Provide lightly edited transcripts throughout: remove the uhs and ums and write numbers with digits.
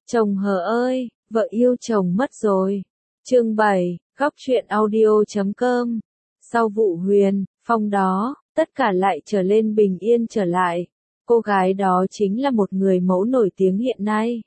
Chồng hờ ơi, vợ yêu chồng mất rồi. Chương 7, góc truyện audio.com. Sau vụ Huyền, Phong đó, tất cả lại trở lên bình yên trở lại. Cô gái đó chính là một người mẫu nổi tiếng hiện nay.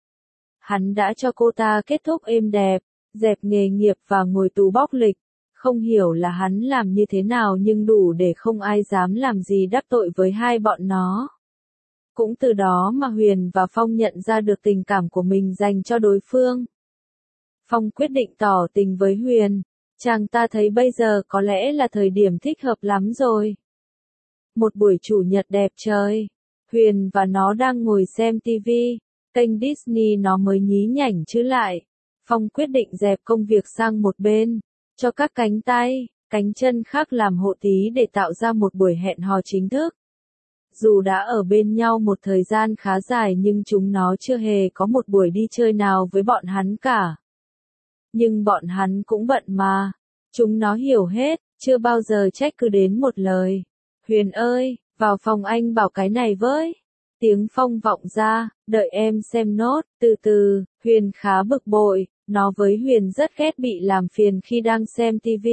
Hắn đã cho cô ta kết thúc êm đẹp, dẹp nghề nghiệp và ngồi tù bóc lịch. Không hiểu là hắn làm như thế nào nhưng đủ để không ai dám làm gì đắc tội với hai bọn nó. Cũng từ đó mà Huyền và Phong nhận ra được tình cảm của mình dành cho đối phương. Phong quyết định tỏ tình với Huyền, chàng ta thấy bây giờ có lẽ là thời điểm thích hợp lắm rồi. Một buổi chủ nhật đẹp trời, Huyền và nó đang ngồi xem TV, kênh Disney nó mới nhí nhảnh chứ lại. Phong quyết định dẹp công việc sang một bên, cho các cánh tay, cánh chân khác làm hộ tí để tạo ra một buổi hẹn hò chính thức. Dù đã ở bên nhau một thời gian khá dài nhưng chúng nó chưa hề có một buổi đi chơi nào với bọn hắn cả. Nhưng bọn hắn cũng bận mà. Chúng nó hiểu hết, chưa bao giờ trách cứ đến một lời. Huyền ơi, vào phòng anh bảo cái này với. Tiếng Phong vọng ra, đợi em xem nốt, từ từ. Huyền khá bực bội, nó với Huyền rất ghét bị làm phiền khi đang xem TV.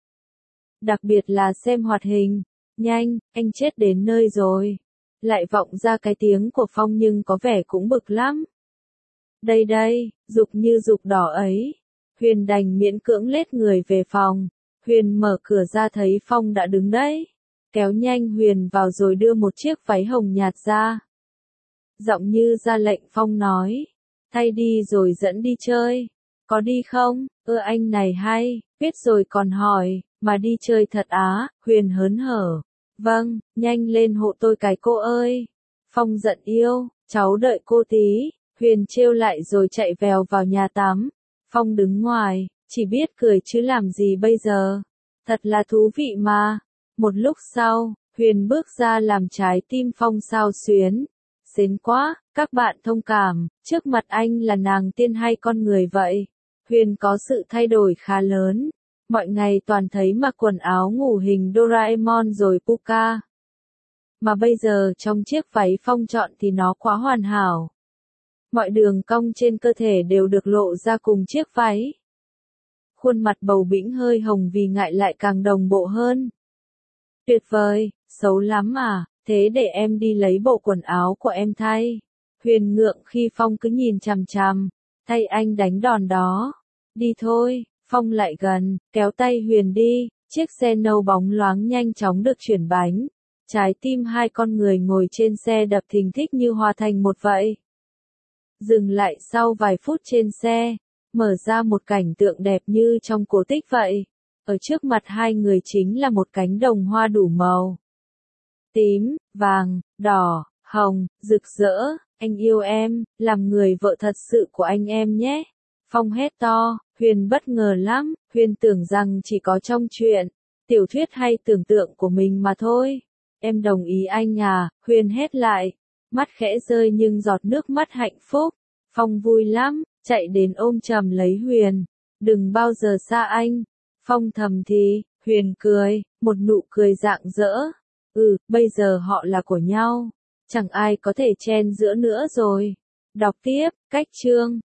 Đặc biệt là xem hoạt hình. Nhanh, anh chết đến nơi rồi. Lại vọng ra cái tiếng của Phong nhưng có vẻ cũng bực lắm. Đây đây, dục như dục đỏ ấy. Huyền đành miễn cưỡng lết người về phòng. Huyền mở cửa ra thấy Phong đã đứng đấy. Kéo nhanh Huyền vào rồi đưa một chiếc váy hồng nhạt ra. Giọng như ra lệnh Phong nói. Thay đi rồi dẫn đi chơi. Có đi không? Anh này hay, biết rồi còn hỏi, mà đi chơi thật á? Huyền hớn hở. Vâng, nhanh lên hộ tôi cái cô ơi. Phong giận yêu, cháu đợi cô tí. Huyền trêu lại rồi chạy vèo vào nhà tắm. Phong đứng ngoài, chỉ biết cười chứ làm gì bây giờ. Thật là thú vị mà. Một lúc sau, Huyền bước ra làm trái tim Phong xao xuyến. Xến quá, các bạn thông cảm, trước mặt anh là nàng tiên hay con người vậy? Huyền có sự thay đổi khá lớn. Mọi ngày toàn thấy mặc quần áo ngủ hình Doraemon rồi Pucca. Mà bây giờ trong chiếc váy Phong chọn thì nó quá hoàn hảo. Mọi đường cong trên cơ thể đều được lộ ra cùng chiếc váy. Khuôn mặt bầu bĩnh hơi hồng vì ngại lại càng đồng bộ hơn. Tuyệt vời, xấu lắm à, thế để em đi lấy bộ quần áo của em thay. Huyền ngượng khi Phong cứ nhìn chằm chằm, thay anh đánh đòn đó. Đi thôi. Phong lại gần, kéo tay Huyền đi, chiếc xe nâu bóng loáng nhanh chóng được chuyển bánh. Trái tim hai con người ngồi trên xe đập thình thịch như hòa thành một vậy. Dừng lại sau vài phút trên xe, mở ra một cảnh tượng đẹp như trong cổ tích vậy. Ở trước mặt hai người chính là một cánh đồng hoa đủ màu. Tím, vàng, đỏ, hồng, rực rỡ, anh yêu em, làm người vợ thật sự của anh em nhé. Phong hét to. Huyền bất ngờ lắm, Huyền tưởng rằng chỉ có trong truyện, tiểu thuyết hay tưởng tượng của mình mà thôi. Em đồng ý anh à, Huyền hét lại, mắt khẽ rơi nhưng giọt nước mắt hạnh phúc. Phong vui lắm, chạy đến ôm chầm lấy Huyền, đừng bao giờ xa anh. Phong thầm thì, Huyền cười, một nụ cười rạng rỡ. Bây giờ họ là của nhau, chẳng ai có thể chen giữa nữa rồi. Đọc tiếp, cách chương.